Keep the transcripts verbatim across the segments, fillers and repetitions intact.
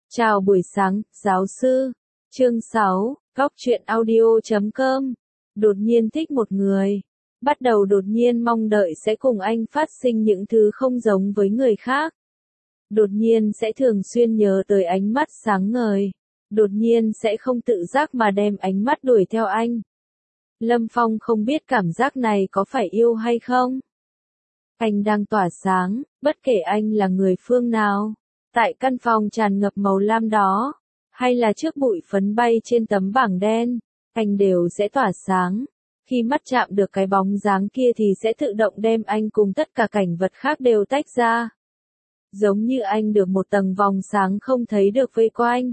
Chào buổi sáng, giáo sư. Chương sáu, Góc truyện audio chấm com. Đột nhiên thích một người. Bắt đầu đột nhiên mong đợi sẽ cùng anh phát sinh những thứ không giống với người khác. Đột nhiên sẽ thường xuyên nhớ tới ánh mắt sáng ngời. Đột nhiên sẽ không tự giác mà đem ánh mắt đuổi theo anh. Lâm Phong không biết cảm giác này có phải yêu hay không. Anh đang tỏa sáng, bất kể anh là người phương nào. Tại căn phòng tràn ngập màu lam đó, hay là trước bụi phấn bay trên tấm bảng đen, anh đều sẽ tỏa sáng. Khi mắt chạm được cái bóng dáng kia thì sẽ tự động đem anh cùng tất cả cảnh vật khác đều tách ra. Giống như anh được một tầng vòng sáng không thấy được vây quanh.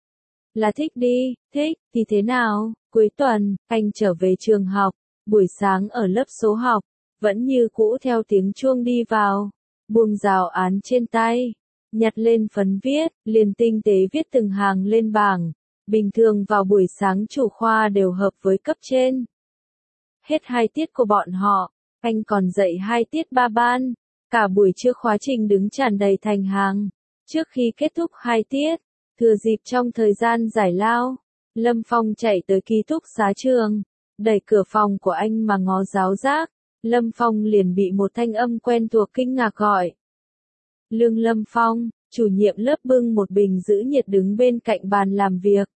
Là thích đi, thích, thì thế nào? Cuối tuần, anh trở về trường học, buổi sáng ở lớp số học, vẫn như cũ theo tiếng chuông đi vào, buông giáo án trên tay. Nhặt lên phấn viết, liền tinh tế viết từng hàng lên bảng. Bình thường vào buổi sáng chủ khoa đều hợp với cấp trên. Hết hai tiết của bọn họ, anh còn dạy hai tiết ba ban. Cả buổi trưa khóa trình đứng tràn đầy thành hàng. Trước khi kết thúc hai tiết, thừa dịp trong thời gian giải lao, Lâm Phong chạy tới ký túc xá trường, đẩy cửa phòng của anh mà ngó giáo giác. Lâm Phong liền bị một thanh âm quen thuộc kinh ngạc gọi. Lương Lâm Phong, chủ nhiệm lớp bưng một bình giữ nhiệt đứng bên cạnh bàn làm việc.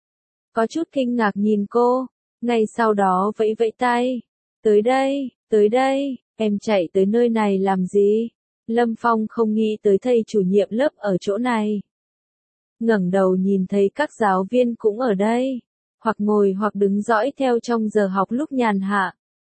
Có chút kinh ngạc nhìn cô, ngay sau đó vẫy vẫy tay. Tới đây, tới đây, em chạy tới nơi này làm gì? Lâm Phong không nghĩ tới thầy chủ nhiệm lớp ở chỗ này. Ngẩng đầu nhìn thấy các giáo viên cũng ở đây, hoặc ngồi hoặc đứng dõi theo trong giờ học lúc nhàn hạ.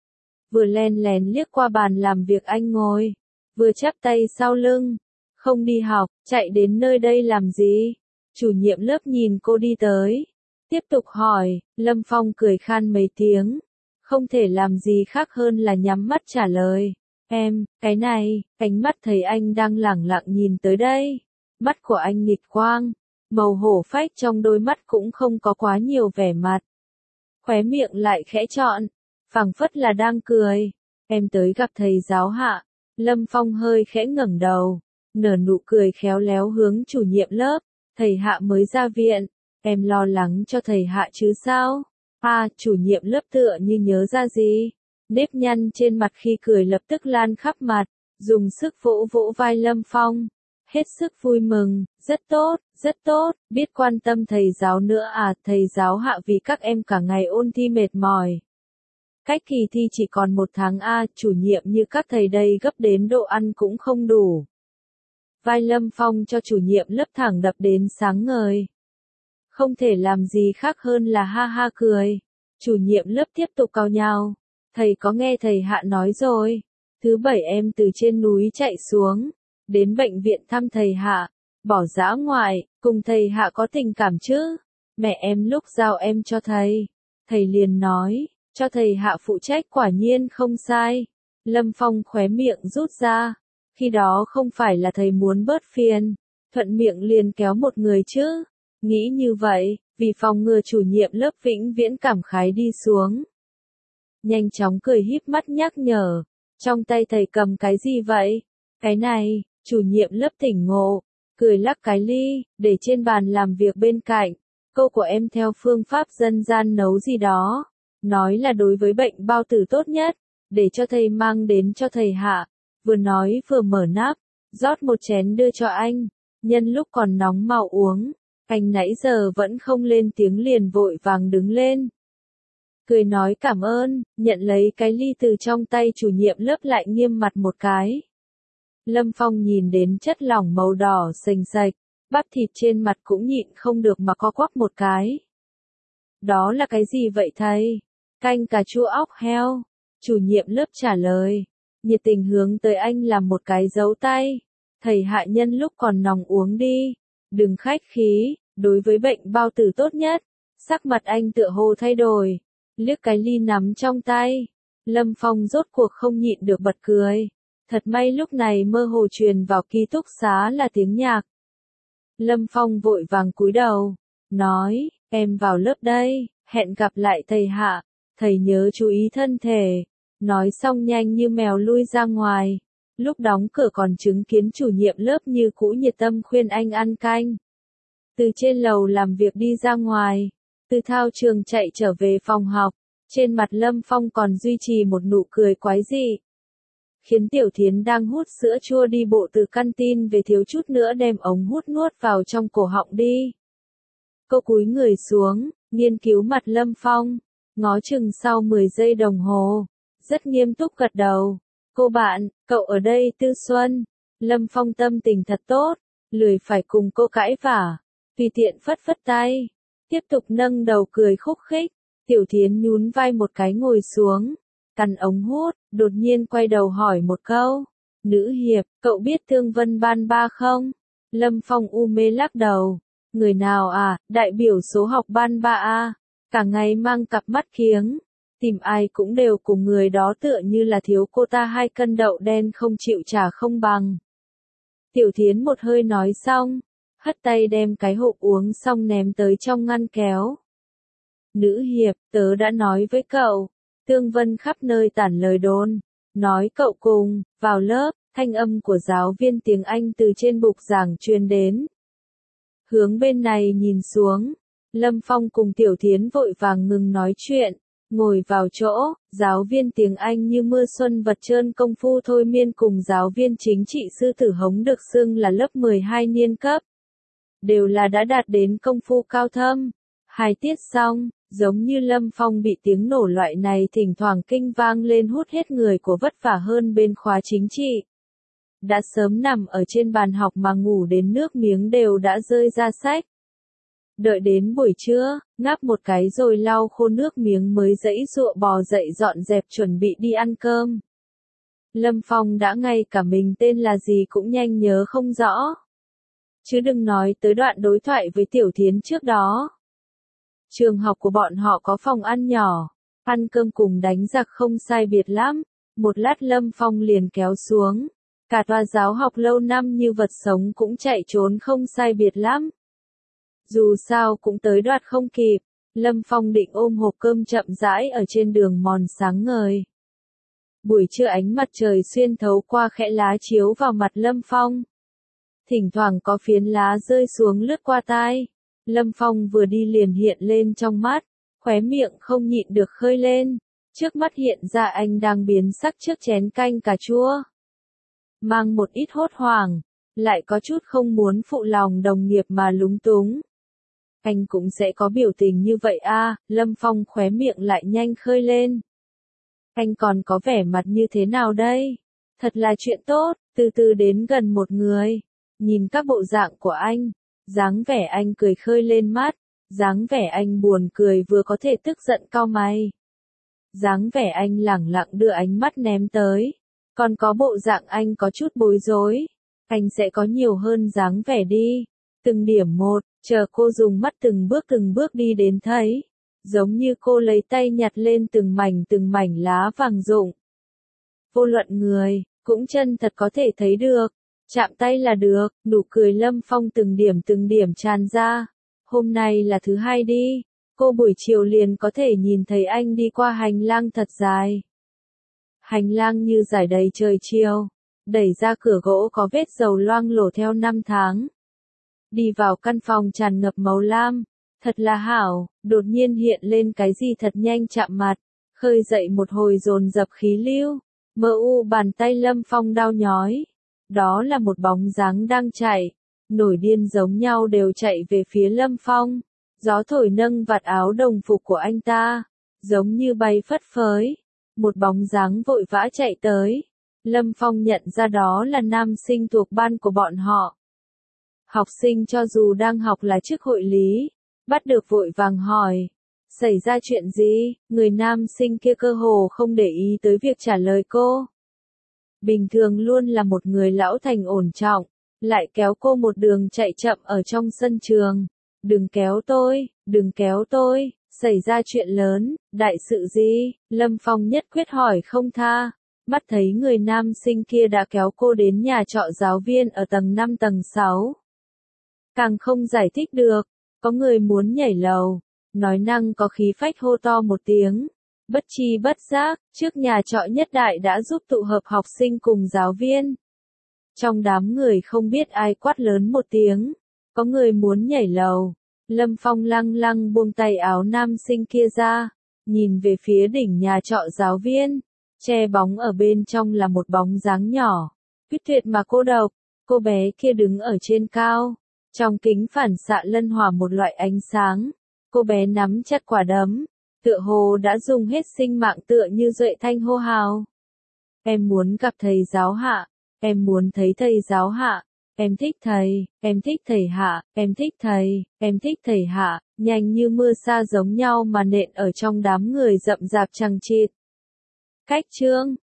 Vừa len lén liếc qua bàn làm việc anh ngồi, vừa chắp tay sau lưng. Không đi học, chạy đến nơi đây làm gì? Chủ nhiệm lớp nhìn cô đi tới. Tiếp tục hỏi, Lâm Phong cười khan mấy tiếng. Không thể làm gì khác hơn là nhắm mắt trả lời. Em, cái này, ánh mắt thấy anh đang lẳng lặng nhìn tới đây. Mắt của anh nghịch quang. Màu hổ phách trong đôi mắt cũng không có quá nhiều vẻ mặt. Khóe miệng lại khẽ trọn. Phảng phất là đang cười. Em tới gặp thầy giáo hạ. Lâm Phong hơi khẽ ngẩng đầu. Nở nụ cười khéo léo hướng chủ nhiệm lớp, thầy Hạ mới ra viện, em lo lắng cho thầy Hạ chứ sao? À, chủ nhiệm lớp tựa như nhớ ra gì? Nếp nhăn trên mặt khi cười lập tức lan khắp mặt, dùng sức vỗ vỗ vai Lâm Phong, hết sức vui mừng, rất tốt, rất tốt, biết quan tâm thầy giáo nữa à, thầy giáo Hạ vì các em cả ngày ôn thi mệt mỏi. Cách kỳ thi chỉ còn một tháng a, à, chủ nhiệm như các thầy đây gấp đến độ ăn cũng không đủ. Vai Lâm Phong cho chủ nhiệm lớp thẳng đập đến sáng ngời. Không thể làm gì khác hơn là ha ha cười. Chủ nhiệm lớp tiếp tục cau nhàu. Thầy có nghe thầy Hạ nói rồi. Thứ bảy em từ trên núi chạy xuống. Đến bệnh viện thăm thầy Hạ. Bỏ dã ngoại, cùng thầy Hạ có tình cảm chứ. Mẹ em lúc giao em cho thầy. Thầy liền nói, cho thầy Hạ phụ trách quả nhiên không sai. Lâm Phong khóe miệng rút ra. Khi đó không phải là thầy muốn bớt phiền, thuận miệng liền kéo một người chứ. Nghĩ như vậy, vì phòng ngừa chủ nhiệm lớp vĩnh viễn cảm khái đi xuống. Nhanh chóng cười híp mắt nhắc nhở, trong tay thầy cầm cái gì vậy? Cái này, chủ nhiệm lớp tỉnh ngộ, cười lắc cái ly, để trên bàn làm việc bên cạnh. Câu của em theo phương pháp dân gian nấu gì đó, nói là đối với bệnh bao tử tốt nhất, để cho thầy mang đến cho thầy Hạ. Vừa nói vừa mở nắp, rót một chén đưa cho anh, nhân lúc còn nóng mau uống, anh nãy giờ vẫn không lên tiếng liền vội vàng đứng lên. Cười nói cảm ơn, nhận lấy cái ly từ trong tay chủ nhiệm lớp lại nghiêm mặt một cái. Lâm Phong nhìn đến chất lỏng màu đỏ sềnh sạch, bắp thịt trên mặt cũng nhịn không được mà co quắp một cái. Đó là cái gì vậy thầy? Canh cà chua óc heo, chủ nhiệm lớp trả lời. Nhiệt tình hướng tới anh làm một cái dấu tay. Thầy Hạ nhân lúc còn nóng uống đi. Đừng khách khí, đối với bệnh bao tử tốt nhất. Sắc mặt anh tựa hồ thay đổi. Liếc cái ly nắm trong tay. Lâm Phong rốt cuộc không nhịn được bật cười. Thật may lúc này mơ hồ truyền vào ký túc xá là tiếng nhạc. Lâm Phong vội vàng cúi đầu. Nói, em vào lớp đây, hẹn gặp lại thầy Hạ. Thầy nhớ chú ý thân thể. Nói xong nhanh như mèo lui ra ngoài. Lúc đóng cửa còn chứng kiến chủ nhiệm lớp như cũ nhiệt tâm khuyên anh ăn canh. từ trên lầu làm việc đi ra ngoài, từ thao trường chạy trở về phòng học, trên mặt Lâm Phong còn duy trì một nụ cười quái dị. Khiến Tiểu Thiến đang hút sữa chua đi bộ từ căn tin về thiếu chút nữa đem ống hút nuốt vào trong cổ họng đi. Cô cúi người xuống, nghiên cứu mặt Lâm Phong, ngó chừng sau mười giây đồng hồ, rất nghiêm túc gật đầu. Cô bạn, cậu ở đây Tư Xuân. Lâm Phong tâm tình thật tốt, lười phải cùng cô cãi vả, tùy tiện phất phất tay, tiếp tục nâng đầu cười khúc khích. Tiểu Thiến nhún vai một cái ngồi xuống, cắn ống hút, đột nhiên quay đầu hỏi một câu. Nữ hiệp, cậu biết Thương Vân Ban Ba không? Lâm Phong u mê lắc đầu. Người nào à, đại biểu số học Ban Ba a, cả ngày mang cặp mắt kiếng. Tìm ai cũng đều cùng người đó tựa như là thiếu cô ta hai cân đậu đen không chịu trả không bằng. Tiểu Thiến một hơi nói xong, hất tay đem cái hộp uống xong ném tới trong ngăn kéo. Nữ hiệp, tớ đã nói với cậu, Tương Vân khắp nơi tản lời đồn, nói cậu cùng, vào lớp, thanh âm của giáo viên tiếng Anh từ trên bục giảng truyền đến. Hướng bên này nhìn xuống, Lâm Phong cùng Tiểu Thiến vội vàng ngừng nói chuyện, ngồi vào chỗ, giáo viên tiếng Anh như mưa xuân vật trơn công phu thôi miên cùng giáo viên chính trị sư tử hống được xưng là lớp mười hai niên cấp. Đều là đã đạt đến công phu cao thâm. Hai tiết xong, giống như Lâm Phong bị tiếng nổ loại này thỉnh thoảng kinh vang lên hút hết người của vất vả hơn bên khóa chính trị. Đã sớm nằm ở trên bàn học mà ngủ đến nước miếng đều đã rơi ra sách. Đợi đến buổi trưa, ngáp một cái rồi lau khô nước miếng mới dãy dụa bò dậy dọn dẹp chuẩn bị đi ăn cơm. Lâm Phong đã ngay cả mình tên là gì cũng nhanh nhớ không rõ. Chứ đừng nói tới đoạn đối thoại với Tiểu Thiến trước đó. Trường học của bọn họ có phòng ăn nhỏ, ăn cơm cùng đánh giặc không sai biệt lắm. Một lát Lâm Phong liền kéo xuống. Cả tòa giáo học lâu năm như vật sống cũng chạy trốn không sai biệt lắm. Dù sao cũng tới đoạt không kịp, Lâm Phong định ôm hộp cơm chậm rãi ở trên đường mòn sáng ngời. Buổi trưa ánh mặt trời xuyên thấu qua khẽ lá chiếu vào mặt Lâm Phong. Thỉnh thoảng có phiến lá rơi xuống lướt qua tai. Lâm Phong vừa đi liền hiện lên trong mắt, khóe miệng không nhịn được khơi lên. Trước mắt hiện ra anh đang biến sắc trước chén canh cà chua. Mang một ít hốt hoảng, lại có chút không muốn phụ lòng đồng nghiệp mà lúng túng. Anh cũng sẽ có biểu tình như vậy à, Lâm Phong khóe miệng lại nhanh khơi lên. Anh còn có vẻ mặt như thế nào đây? Thật là chuyện tốt, từ từ đến gần một người. Nhìn các bộ dạng của anh, dáng vẻ anh cười khơi lên mắt, dáng vẻ anh buồn cười vừa có thể tức giận cau mày. Dáng vẻ anh lẳng lặng đưa ánh mắt ném tới, còn có bộ dạng anh có chút bối rối. Anh sẽ có nhiều hơn dáng vẻ đi, từng điểm một, chờ cô dùng mắt từng bước từng bước đi đến thấy. Giống như cô lấy tay nhặt lên từng mảnh từng mảnh lá vàng rụng. Vô luận người, cũng chân thật có thể thấy được. Chạm tay là được, nụ cười Lâm Phong từng điểm từng điểm tràn ra. Hôm nay là thứ hai đi, cô buổi chiều liền có thể nhìn thấy anh đi qua hành lang thật dài. Hành lang như trải đầy trời chiều, đẩy ra cửa gỗ có vết dầu loang lổ theo năm tháng. Đi vào căn phòng tràn ngập màu lam, thật là hảo, đột nhiên hiện lên cái gì thật nhanh chạm mặt, khơi dậy một hồi dồn dập khí lưu. Mơ u bàn tay Lâm Phong đau nhói. Đó là một bóng dáng đang chạy, nổi điên giống nhau đều chạy về phía Lâm Phong. Gió thổi nâng vạt áo đồng phục của anh ta, giống như bay phất phới. Một bóng dáng vội vã chạy tới. Lâm Phong nhận ra đó là nam sinh thuộc ban của bọn họ. Học sinh cho dù đang học là chức hội lý, bắt được vội vàng hỏi. Xảy ra chuyện gì? Người nam sinh kia cơ hồ không để ý tới việc trả lời cô. Bình thường luôn là một người lão thành ổn trọng, lại kéo cô một đường chạy chậm ở trong sân trường. Đừng kéo tôi, đừng kéo tôi, xảy ra chuyện lớn, đại sự gì? Lâm Phong nhất quyết hỏi không tha. Mắt thấy người nam sinh kia đã kéo cô đến nhà trọ giáo viên ở tầng năm tầng sáu. Càng không giải thích được, có người muốn nhảy lầu, nói năng có khí phách hô to một tiếng. Bất chi bất giác, trước nhà trọ nhất đại đã giúp tụ hợp học sinh cùng giáo viên. Trong đám người không biết ai quát lớn một tiếng, Có người muốn nhảy lầu. Lâm Phong lăng lăng buông tay áo nam sinh kia ra, nhìn về phía đỉnh nhà trọ giáo viên. Che bóng ở bên trong là một bóng dáng nhỏ, quyết tuyệt mà cô độc. Cô bé kia đứng ở trên cao, trong kính phản xạ lân hòa một loại ánh sáng. Cô bé nắm chặt quả đấm, tựa hồ đã dùng hết sinh mạng, tựa như Duệ Thanh hô hào. Em muốn gặp thầy giáo Hạ, em muốn thấy thầy giáo Hạ, em thích thầy, em thích thầy Hạ, em thích thầy, em thích thầy Hạ, nhanh như mưa sa giống nhau mà nện ở trong đám người rậm rạp chằng chịt. Khách chương